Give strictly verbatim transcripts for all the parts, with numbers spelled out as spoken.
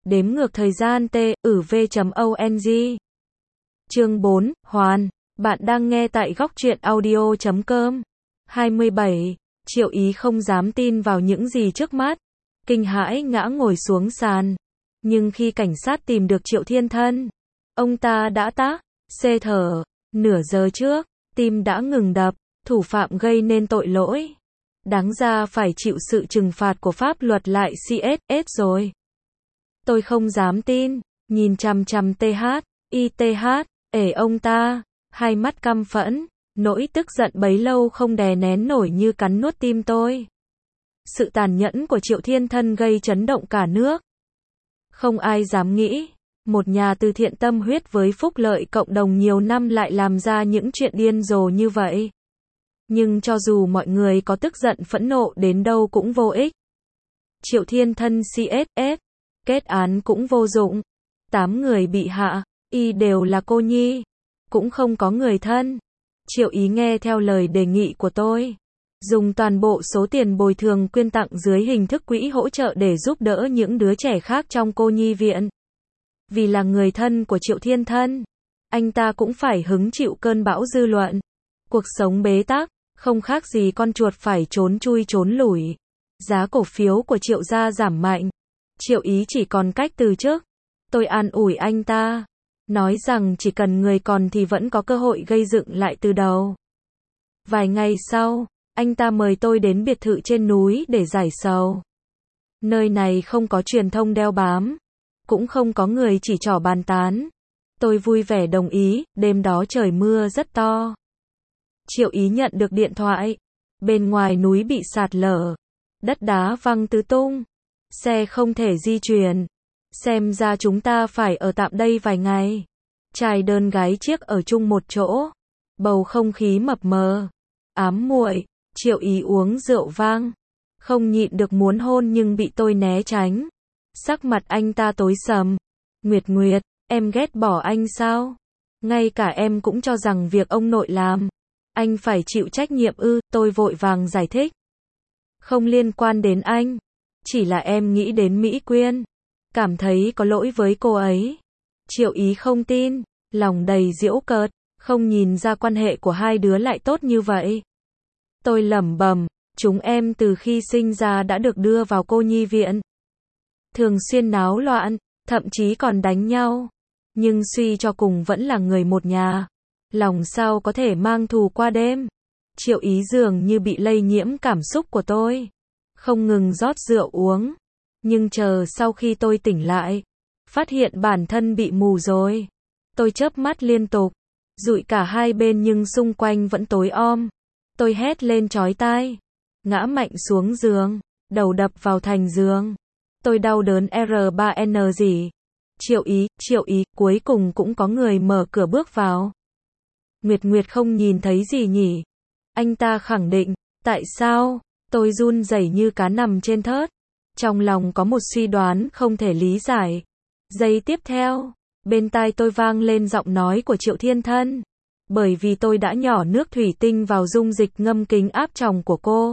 Đếm ngược thời gian T, ử v.ong. Chương bốn, Hoàn. Bạn đang nghe tại góc truyện audio chấm com. hai mươi bảy. Triệu Ý không dám tin vào những gì trước mắt. Kinh hãi ngã ngồi xuống sàn. Nhưng khi cảnh sát tìm được Triệu Thiên Thân, ông ta đã tá, xê thở. Nửa giờ trước, tim đã ngừng đập. Thủ phạm gây nên tội lỗi, đáng ra phải chịu sự trừng phạt của pháp luật lại xê ét ét rồi. Tôi không dám tin, nhìn chằm chằm tê hát, i tê hát, ể ông ta, hai mắt căm phẫn, nỗi tức giận bấy lâu không đè nén nổi như cắn nuốt tim tôi. Sự tàn nhẫn của Triệu Thiên Thân gây chấn động cả nước. Không ai dám nghĩ, một nhà từ thiện tâm huyết với phúc lợi cộng đồng nhiều năm lại làm ra những chuyện điên rồ như vậy. Nhưng cho dù mọi người có tức giận phẫn nộ đến đâu cũng vô ích. Triệu Thiên Thân xê ét ét, kết án cũng vô dụng. Tám người bị hạ, y đều là cô nhi, cũng không có người thân. Triệu Ý nghe theo lời đề nghị của tôi, dùng toàn bộ số tiền bồi thường quyên tặng dưới hình thức quỹ hỗ trợ để giúp đỡ những đứa trẻ khác trong cô nhi viện. Vì là người thân của Triệu Thiên Thân, anh ta cũng phải hứng chịu cơn bão dư luận. Cuộc sống bế tắc, không khác gì con chuột phải trốn chui trốn lủi. Giá cổ phiếu của Triệu gia giảm mạnh. Triệu Ý chỉ còn cách từ chức. Tôi an ủi anh ta, nói rằng chỉ cần người còn thì vẫn có cơ hội gây dựng lại từ đầu. Vài ngày sau, anh ta mời tôi đến biệt thự trên núi để giải sầu. Nơi này không có truyền thông đeo bám, cũng không có người chỉ trỏ bàn tán. Tôi vui vẻ đồng ý. Đêm đó trời mưa rất to. Triệu Ý nhận được điện thoại. Bên ngoài núi bị sạt lở, đất đá văng tứ tung, xe không thể di chuyển. Xem ra chúng ta phải ở tạm đây vài ngày. Trai đơn gái chiếc ở chung một chỗ. Bầu không khí mập mờ, ám muội. Triệu Ý uống rượu vang, không nhịn được muốn hôn nhưng bị tôi né tránh. Sắc mặt anh ta tối sầm. Nguyệt Nguyệt, em ghét bỏ anh sao? Ngay cả em cũng cho rằng việc ông nội làm, anh phải chịu trách nhiệm ư? Tôi vội vàng giải thích. Không liên quan đến anh. Chỉ là em nghĩ đến Mỹ Quyên, cảm thấy có lỗi với cô ấy. Triệu Ý không tin, lòng đầy giễu cợt, không nhìn ra quan hệ của hai đứa lại tốt như vậy. Tôi lẩm bẩm, chúng em từ khi sinh ra đã được đưa vào cô nhi viện. Thường xuyên náo loạn, thậm chí còn đánh nhau. Nhưng suy cho cùng vẫn là người một nhà. Lòng sao có thể mang thù qua đêm. Triệu Ý dường như bị lây nhiễm cảm xúc của tôi, không ngừng rót rượu uống. Nhưng chờ sau khi tôi tỉnh lại, phát hiện bản thân bị mù rồi. Tôi chớp mắt liên tục, dụi cả hai bên nhưng xung quanh vẫn tối om. Tôi hét lên chói tai, ngã mạnh xuống giường, đầu đập vào thành giường. Tôi đau đớn R ba N gì. Triệu Ý, Triệu Ý, cuối cùng cũng có người mở cửa bước vào. Nguyệt Nguyệt không nhìn thấy gì nhỉ? Anh ta khẳng định. Tại sao? Tôi run rẩy như cá nằm trên thớt. Trong lòng có một suy đoán không thể lý giải. Giây tiếp theo, bên tai tôi vang lên giọng nói của Triệu Thiên Thân. Bởi vì tôi đã nhỏ nước thủy tinh vào dung dịch ngâm kính áp tròng của cô.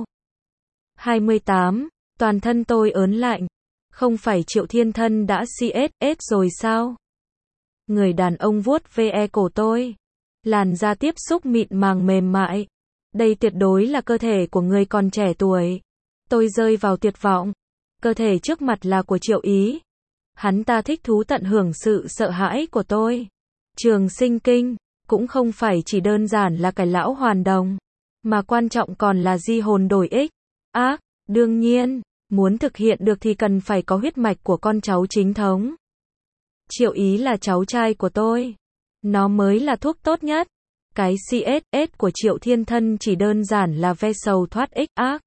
hai mươi tám. Toàn thân tôi ớn lạnh. Không phải Triệu Thiên Thân đã xê ét ét rồi sao? Người đàn ông vuốt ve cổ tôi. Làn da tiếp xúc mịn màng mềm mại. Đây tuyệt đối là cơ thể của người còn trẻ tuổi. Tôi rơi vào tuyệt vọng. Cơ thể trước mặt là của Triệu Ý. Hắn ta thích thú tận hưởng sự sợ hãi của tôi. Trường sinh kinh, cũng không phải chỉ đơn giản là cải lão hoàn đồng, mà quan trọng còn là di hồn đổi ích. Ác, đương nhiên, muốn thực hiện được thì cần phải có huyết mạch của con cháu chính thống. Triệu Ý là cháu trai của tôi. Nó mới là thuốc tốt nhất. Cái xê ét ét của Triệu Thiên Thân chỉ đơn giản là ve sầu thoát ích ác.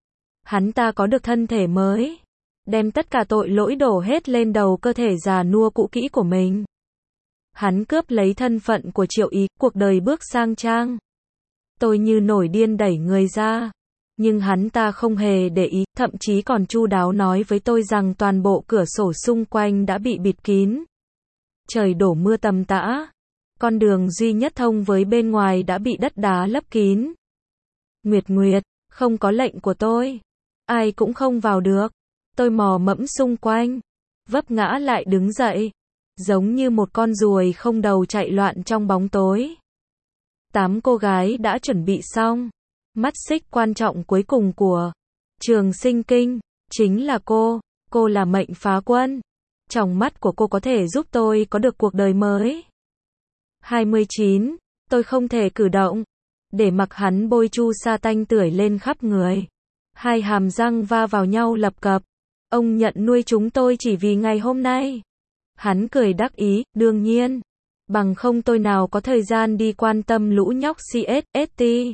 Hắn ta có được thân thể mới, đem tất cả tội lỗi đổ hết lên đầu cơ thể già nua cũ kỹ của mình. Hắn cướp lấy thân phận của Triệu Ý, cuộc đời bước sang trang. Tôi như nổi điên đẩy người ra. Nhưng hắn ta không hề để ý, thậm chí còn chu đáo nói với tôi rằng toàn bộ cửa sổ xung quanh đã bị bịt kín. Trời đổ mưa tầm tã. Con đường duy nhất thông với bên ngoài đã bị đất đá lấp kín. Nguyệt Nguyệt, không có lệnh của tôi, ai cũng không vào được. Tôi mò mẫm xung quanh, vấp ngã lại đứng dậy, giống như một con ruồi không đầu chạy loạn trong bóng tối. Tám cô gái đã chuẩn bị xong. Mắt xích quan trọng cuối cùng của Trường Sinh Kinh chính là cô. Cô là mệnh phá quân. Trong mắt của cô có thể giúp tôi có được cuộc đời mới. hai mươi chín. Tôi không thể cử động, để mặc hắn bôi chu sa tanh tưởi lên khắp người. Hai hàm răng va vào nhau lập cập. Ông nhận nuôi chúng tôi chỉ vì ngày hôm nay. Hắn cười đắc ý, đương nhiên. Bằng không tôi nào có thời gian đi quan tâm lũ nhóc xê ét ét tê.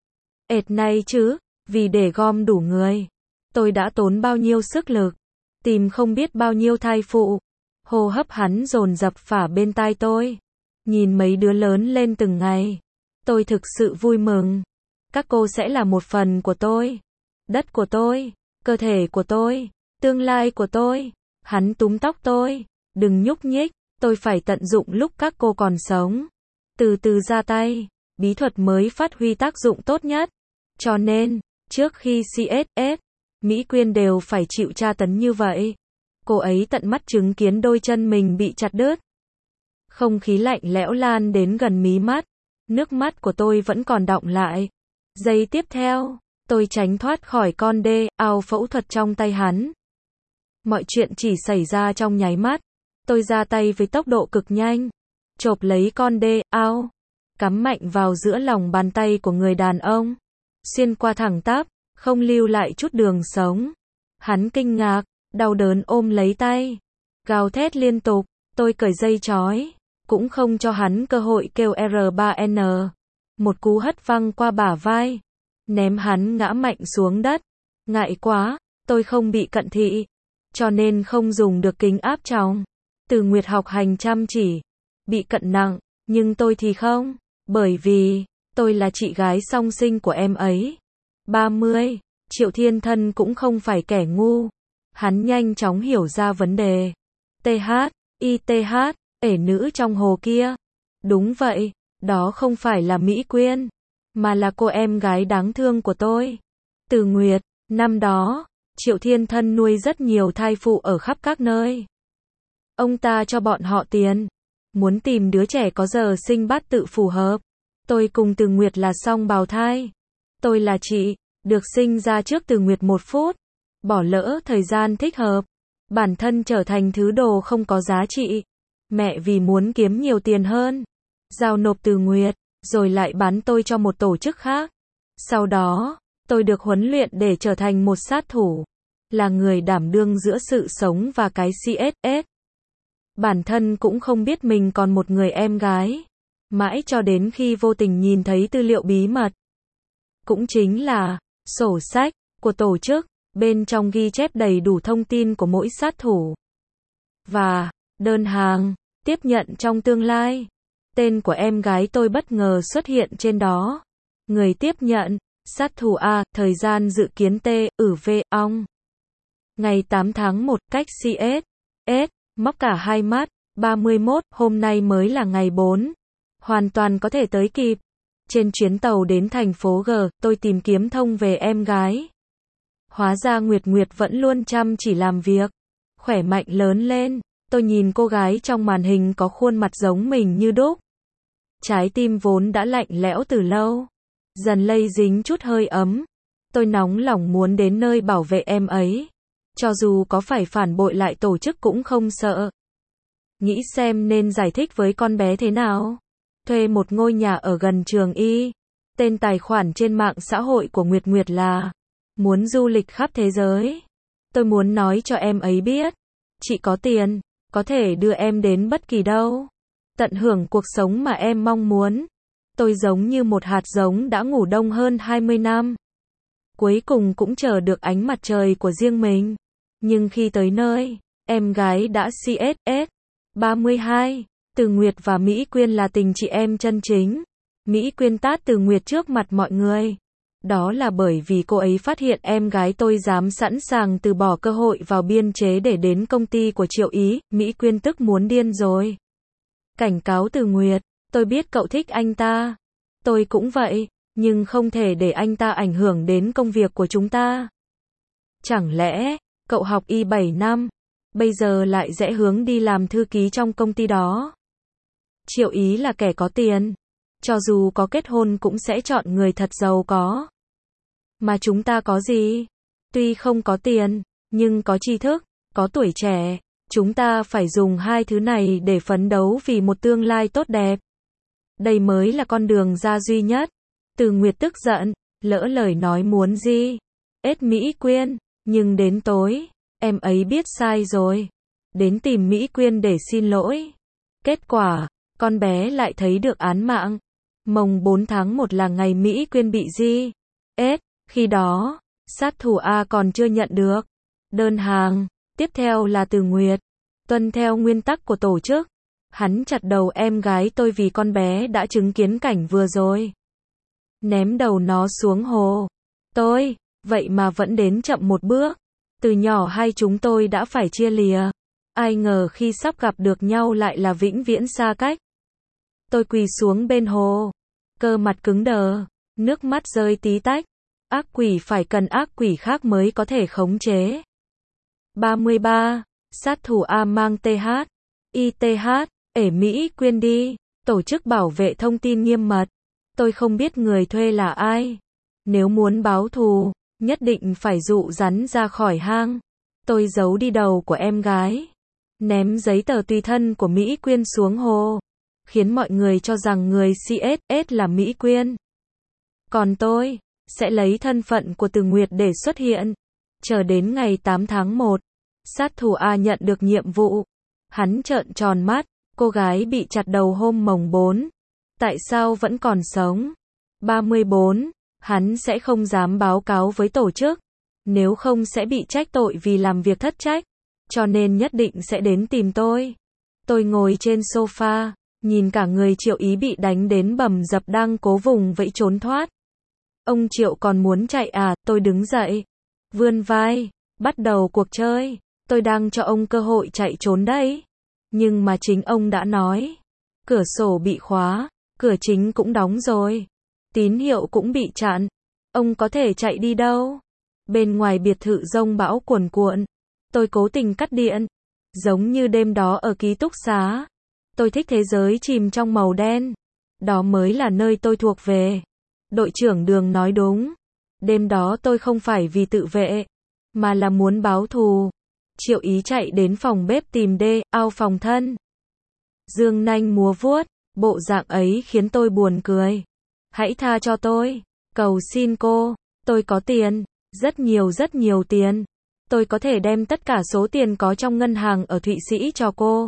Ệt này chứ, vì để gom đủ người. Tôi đã tốn bao nhiêu sức lực, tìm không biết bao nhiêu thai phụ. Hô hấp hắn dồn dập phả bên tai tôi. Nhìn mấy đứa lớn lên từng ngày. Tôi thực sự vui mừng. Các cô sẽ là một phần của tôi. Đất của tôi, cơ thể của tôi, tương lai của tôi. Hắn túm tóc tôi. Đừng nhúc nhích, tôi phải tận dụng lúc các cô còn sống. Từ từ ra tay, bí thuật mới phát huy tác dụng tốt nhất. Cho nên, trước khi xê ét ét, Mỹ Quyên đều phải chịu tra tấn như vậy. Cô ấy tận mắt chứng kiến đôi chân mình bị chặt đứt. Không khí lạnh lẽo lan đến gần mí mắt. Nước mắt của tôi vẫn còn đọng lại. Giây tiếp theo, tôi tránh thoát khỏi con đê, ao phẫu thuật trong tay hắn. Mọi chuyện chỉ xảy ra trong nháy mắt. Tôi ra tay với tốc độ cực nhanh. Chộp lấy con đê, ao. Cắm mạnh vào giữa lòng bàn tay của người đàn ông. Xuyên qua thẳng tắp, không lưu lại chút đường sống. Hắn kinh ngạc, đau đớn ôm lấy tay. Gào thét liên tục, tôi cởi dây trói. Cũng không cho hắn cơ hội kêu R ba N. Một cú hất văng qua bả vai. Ném hắn ngã mạnh xuống đất. Ngại quá, tôi không bị cận thị. Cho nên không dùng được kính áp tròng. Từ Nguyệt học hành chăm chỉ. Bị cận nặng, nhưng tôi thì không. Bởi vì, tôi là chị gái song sinh của em ấy. ba mươi. Triệu Thiên Thân cũng không phải kẻ ngu. Hắn nhanh chóng hiểu ra vấn đề. tê hát, i tê hát, ể nữ trong hồ kia. Đúng vậy, đó không phải là Mỹ Quyên, mà là cô em gái đáng thương của tôi. Từ Nguyệt, năm đó, Triệu Thiên Thân nuôi rất nhiều thai phụ ở khắp các nơi. Ông ta cho bọn họ tiền. Muốn tìm đứa trẻ có giờ sinh bát tự phù hợp. Tôi cùng Từ Nguyệt là song bào thai. Tôi là chị, được sinh ra trước Từ Nguyệt một phút. Bỏ lỡ thời gian thích hợp. Bản thân trở thành thứ đồ không có giá trị. Mẹ vì muốn kiếm nhiều tiền hơn, giao nộp Từ Nguyệt, rồi lại bán tôi cho một tổ chức khác. Sau đó, tôi được huấn luyện để trở thành một sát thủ. Là người đảm đương giữa sự sống và cái xê ét ét. Bản thân cũng không biết mình còn một người em gái. Mãi cho đến khi vô tình nhìn thấy tư liệu bí mật. Cũng chính là, sổ sách, của tổ chức. Bên trong ghi chép đầy đủ thông tin của mỗi sát thủ. Và, đơn hàng, tiếp nhận trong tương lai. Tên của em gái tôi bất ngờ xuất hiện trên đó. Người tiếp nhận, sát thủ A, thời gian dự kiến T, ử V, ong. Ngày tám tháng một, cách xê ét ét, móc cả hai mắt, ba mươi mốt, hôm nay mới là ngày bốn. Hoàn toàn có thể tới kịp. Trên chuyến tàu đến thành phố G, tôi tìm kiếm thông về em gái. Hóa ra Nguyệt Nguyệt vẫn luôn chăm chỉ làm việc. Khỏe mạnh lớn lên. Tôi nhìn cô gái trong màn hình có khuôn mặt giống mình như đúc. Trái tim vốn đã lạnh lẽo từ lâu. Dần lây dính chút hơi ấm. Tôi nóng lòng muốn đến nơi bảo vệ em ấy. Cho dù có phải phản bội lại tổ chức cũng không sợ. Nghĩ xem nên giải thích với con bé thế nào. Thuê một ngôi nhà ở gần trường Y. Tên tài khoản trên mạng xã hội của Nguyệt Nguyệt là muốn du lịch khắp thế giới. Tôi muốn nói cho em ấy biết. Chị có tiền, có thể đưa em đến bất kỳ đâu. Tận hưởng cuộc sống mà em mong muốn. Tôi giống như một hạt giống đã ngủ đông hơn hai mươi năm. Cuối cùng cũng chờ được ánh mặt trời của riêng mình. Nhưng khi tới nơi, em gái đã xê ét ét. ba mươi hai. Từ Nguyệt và Mỹ Quyên là tình chị em chân chính. Mỹ Quyên tát Từ Nguyệt trước mặt mọi người. Đó là bởi vì cô ấy phát hiện em gái tôi dám sẵn sàng từ bỏ cơ hội vào biên chế để đến công ty của Triệu Ý. Mỹ Quyên tức muốn điên rồi. Cảnh cáo Từ Nguyệt, tôi biết cậu thích anh ta. Tôi cũng vậy, nhưng không thể để anh ta ảnh hưởng đến công việc của chúng ta. Chẳng lẽ, cậu học y bảy năm, bây giờ lại rẽ hướng đi làm thư ký trong công ty đó. Triệu Ý là kẻ có tiền, cho dù có kết hôn cũng sẽ chọn người thật giàu có. Mà chúng ta có gì? Tuy không có tiền, nhưng có tri thức, có tuổi trẻ. Chúng ta phải dùng hai thứ này để phấn đấu vì một tương lai tốt đẹp. Đây mới là con đường ra duy nhất. Từ Nguyệt tức giận, lỡ lời nói muốn gì? Ết Mỹ Quyên, nhưng đến tối, em ấy biết sai rồi. Đến tìm Mỹ Quyên để xin lỗi. Kết quả, con bé lại thấy được án mạng. Mồng bốn tháng một là ngày Mỹ Quyên bị di ết. Khi đó, sát thủ A còn chưa nhận được đơn hàng. Tiếp theo là Từ Nguyệt. Tuân theo nguyên tắc của tổ chức, hắn chặt đầu em gái tôi vì con bé đã chứng kiến cảnh vừa rồi. Ném đầu nó xuống hồ. Tôi, vậy mà vẫn đến chậm một bước. Từ nhỏ hai chúng tôi đã phải chia lìa. Ai ngờ khi sắp gặp được nhau lại là vĩnh viễn xa cách. Tôi quỳ xuống bên hồ. Cơ mặt cứng đờ. Nước mắt rơi tí tách. Ác quỷ phải cần ác quỷ khác mới có thể khống chế. ba mươi ba. Sát thủ A mang tê hát. i tê hát. Ể Mỹ Quyên đi. Tổ chức bảo vệ thông tin nghiêm mật. Tôi không biết người thuê là ai. Nếu muốn báo thù, nhất định phải dụ rắn ra khỏi hang. Tôi giấu đi đầu của em gái. Ném giấy tờ tùy thân của Mỹ Quyên xuống hồ. Khiến mọi người cho rằng người xê ét ét là Mỹ Quyên. Còn tôi, sẽ lấy thân phận của Từ Nguyệt để xuất hiện. Chờ đến ngày tám tháng một, sát thủ A nhận được nhiệm vụ. Hắn trợn tròn mắt, cô gái bị chặt đầu hôm mồng bốn. Tại sao vẫn còn sống? ba mươi bốn. Hắn sẽ không dám báo cáo với tổ chức. Nếu không sẽ bị trách tội vì làm việc thất trách. Cho nên nhất định sẽ đến tìm tôi. Tôi ngồi trên sofa, nhìn cả người Triệu Ý bị đánh đến bầm dập đang cố vùng vẫy trốn thoát. Ông Triệu còn muốn chạy à? Tôi đứng dậy, vươn vai, bắt đầu cuộc chơi. Tôi đang cho ông cơ hội chạy trốn đấy. Nhưng mà chính ông đã nói. Cửa sổ bị khóa, cửa chính cũng đóng rồi. Tín hiệu cũng bị chặn. Ông có thể chạy đi đâu? Bên ngoài biệt thự giông bão cuồn cuộn. Tôi cố tình cắt điện. Giống như đêm đó ở ký túc xá. Tôi thích thế giới chìm trong màu đen. Đó mới là nơi tôi thuộc về. Đội trưởng Đường nói đúng. Đêm đó tôi không phải vì tự vệ, mà là muốn báo thù. Triệu Ý chạy đến phòng bếp tìm đê, ao phòng thân. Dương nanh múa vuốt, bộ dạng ấy khiến tôi buồn cười. Hãy tha cho tôi. Cầu xin cô, tôi có tiền, rất nhiều rất nhiều tiền. Tôi có thể đem tất cả số tiền có trong ngân hàng ở Thụy Sĩ cho cô.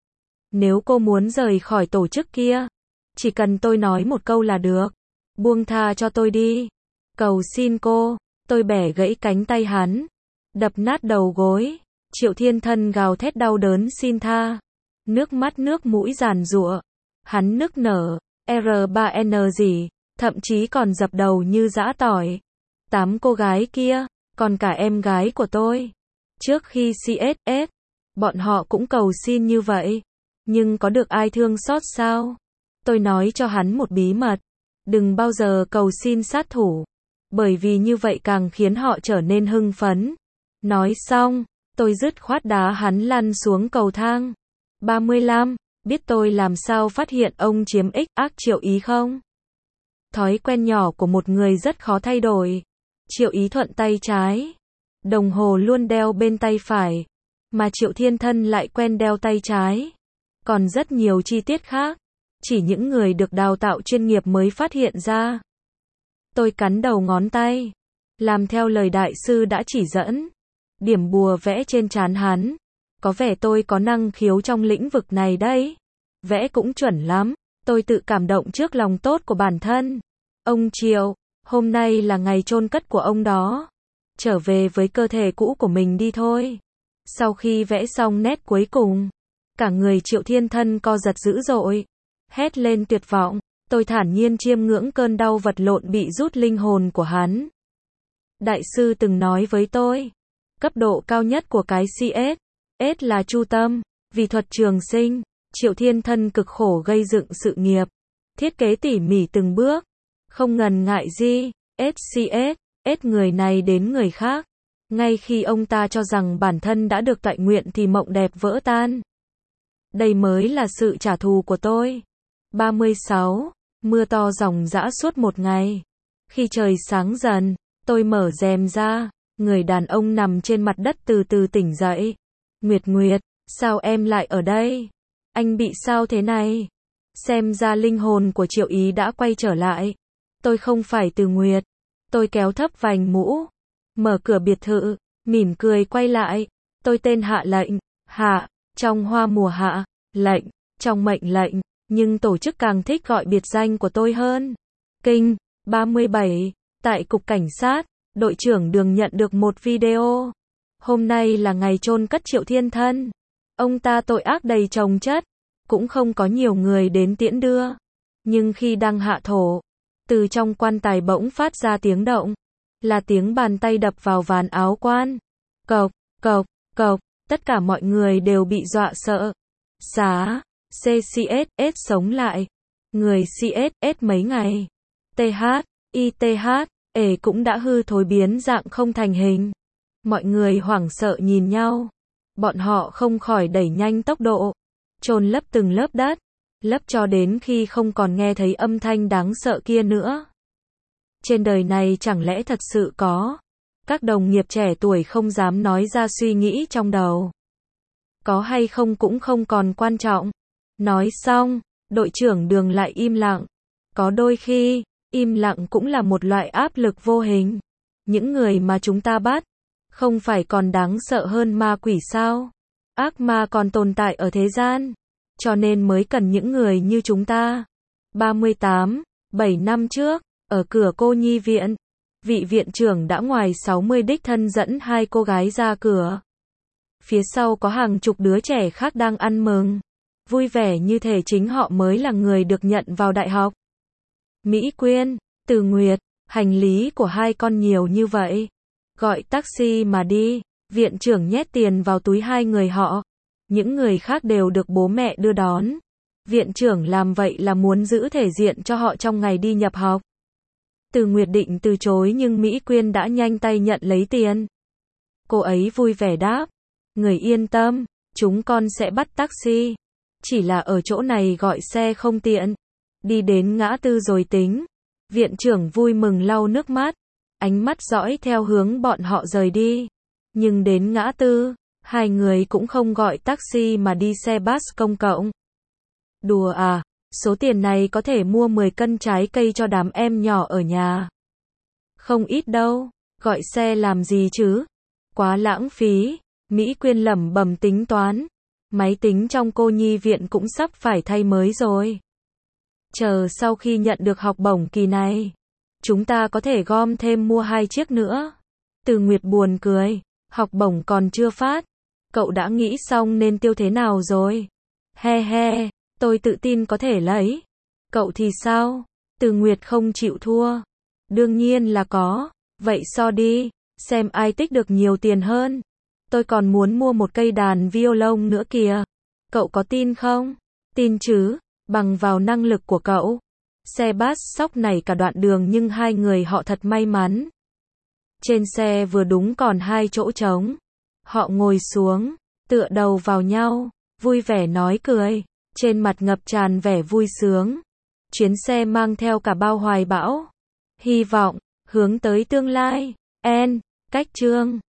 Nếu cô muốn rời khỏi tổ chức kia, chỉ cần tôi nói một câu là được. Buông tha cho tôi đi. Cầu xin cô. Tôi bẻ gãy cánh tay hắn. Đập nát đầu gối. Triệu Thiên Thân gào thét đau đớn xin tha. Nước mắt nước mũi giàn giụa. Hắn nức nở. R ba N gì. Thậm chí còn dập đầu như giã tỏi. Tám cô gái kia. Còn cả em gái của tôi. Trước khi xê ét ét. Bọn họ cũng cầu xin như vậy. Nhưng có được ai thương xót sao? Tôi nói cho hắn một bí mật. Đừng bao giờ cầu xin sát thủ. Bởi vì như vậy càng khiến họ trở nên hưng phấn. Nói xong, tôi dứt khoát đá hắn lăn xuống cầu thang. ba mươi lăm. Biết tôi làm sao phát hiện ông chiếm ích ác Triệu Ý không? Thói quen nhỏ của một người rất khó thay đổi. Triệu Ý thuận tay trái. Đồng hồ luôn đeo bên tay phải. Mà Triệu Thiên Thân lại quen đeo tay trái. Còn rất nhiều chi tiết khác. Chỉ những người được đào tạo chuyên nghiệp mới phát hiện ra. Tôi cắn đầu ngón tay. Làm theo lời đại sư đã chỉ dẫn. Điểm bùa vẽ trên trán hắn. Có vẻ tôi có năng khiếu trong lĩnh vực này đấy. Vẽ cũng chuẩn lắm. Tôi tự cảm động trước lòng tốt của bản thân. Ông Triệu, hôm nay là ngày chôn cất của ông đó. Trở về với cơ thể cũ của mình đi thôi. Sau khi vẽ xong nét cuối cùng, cả người Triệu Thiên Thân co giật dữ dội. Hét lên tuyệt vọng. Tôi thản nhiên chiêm ngưỡng cơn đau vật lộn bị rút linh hồn của hắn. Đại sư từng nói với tôi, cấp độ cao nhất của cái xê ét ét là chu tâm, vì thuật trường sinh. Triệu Thiên Thân cực khổ gây dựng sự nghiệp, thiết kế tỉ mỉ từng bước, không ngần ngại gì, ét xê ét ét người này đến người khác. Ngay khi ông ta cho rằng bản thân đã được toại nguyện thì mộng đẹp vỡ tan. Đây mới là sự trả thù của tôi. ba mươi sáu. Mưa to ròng rã suốt một ngày. Khi trời sáng dần, tôi mở rèm ra, người đàn ông nằm trên mặt đất từ từ tỉnh dậy. Nguyệt Nguyệt, sao em lại ở đây? Anh bị sao thế này? Xem ra linh hồn của Triệu Ý đã quay trở lại. Tôi không phải Từ Nguyệt. Tôi kéo thấp vành mũ, mở cửa biệt thự, mỉm cười quay lại. Tôi tên Hạ Lệnh, Hạ, trong hoa mùa hạ, lệnh, trong mệnh lệnh, nhưng tổ chức càng thích gọi biệt danh của tôi hơn. Kinh, ba mươi bảy, tại cục cảnh sát, đội trưởng Đường nhận được một video. Hôm nay là ngày chôn cất Triệu Thiên Thân. Ông ta tội ác đầy chồng chất, cũng không có nhiều người đến tiễn đưa. Nhưng khi đang hạ thổ, từ trong quan tài bỗng phát ra tiếng động, là tiếng bàn tay đập vào ván áo quan. Cộc, cộc, cộc, tất cả mọi người đều bị dọa sợ. Xá, xê xê ét ét sống lại. Người xê ét ét mấy ngày. tê hát, i tê hát, ể cũng đã hư thối biến dạng không thành hình. Mọi người hoảng sợ nhìn nhau. Bọn họ không khỏi đẩy nhanh tốc độ, chôn lấp từng lớp đất, lấp cho đến khi không còn nghe thấy âm thanh đáng sợ kia nữa. Trên đời này chẳng lẽ thật sự có? Các đồng nghiệp trẻ tuổi không dám nói ra suy nghĩ trong đầu. Có hay không cũng không còn quan trọng. Nói xong, đội trưởng Đường lại im lặng. Có đôi khi, im lặng cũng là một loại áp lực vô hình. Những người mà chúng ta bắt, không phải còn đáng sợ hơn ma quỷ sao? Ác ma còn tồn tại ở thế gian, cho nên mới cần những người như chúng ta. ba mươi tám, bảy năm trước, ở cửa cô nhi viện, vị viện trưởng đã ngoài sáu mươi đích thân dẫn hai cô gái ra cửa. Phía sau có hàng chục đứa trẻ khác đang ăn mừng, vui vẻ như thể chính họ mới là người được nhận vào đại học. Mỹ Quyên, Từ Nguyệt, hành lý của hai con nhiều như vậy. Gọi taxi mà đi. Viện trưởng nhét tiền vào túi hai người họ. Những người khác đều được bố mẹ đưa đón. Viện trưởng làm vậy là muốn giữ thể diện cho họ trong ngày đi nhập học. Từ Nguyệt định từ chối nhưng Mỹ Quyên đã nhanh tay nhận lấy tiền. Cô ấy vui vẻ đáp. Người yên tâm, chúng con sẽ bắt taxi. Chỉ là ở chỗ này gọi xe không tiện. Đi đến ngã tư rồi tính. Viện trưởng vui mừng lau nước mắt. Ánh mắt dõi theo hướng bọn họ rời đi. Nhưng đến ngã tư, hai người cũng không gọi taxi mà đi xe bus công cộng. Đùa à, số tiền này có thể mua mười cân trái cây cho đám em nhỏ ở nhà. Không ít đâu, gọi xe làm gì chứ? Quá lãng phí. Mỹ Quyên lẩm bẩm tính toán. Máy tính trong cô nhi viện cũng sắp phải thay mới rồi. Chờ sau khi nhận được học bổng kỳ này, chúng ta có thể gom thêm mua hai chiếc nữa. Từ Nguyệt buồn cười. Học bổng còn chưa phát. Cậu đã nghĩ xong nên tiêu thế nào rồi? He he, tôi tự tin có thể lấy. Cậu thì sao? Từ Nguyệt không chịu thua. Đương nhiên là có. Vậy so đi, xem ai tích được nhiều tiền hơn. Tôi còn muốn mua một cây đàn violon nữa kìa. Cậu có tin không? Tin chứ, bằng vào năng lực của cậu. Xe bus sóc này cả đoạn đường nhưng hai người họ thật may mắn. Trên xe vừa đúng còn hai chỗ trống. Họ ngồi xuống, tựa đầu vào nhau, vui vẻ nói cười, trên mặt ngập tràn vẻ vui sướng. Chuyến xe mang theo cả bao hoài bão, hy vọng, hướng tới tương lai. En, cách chương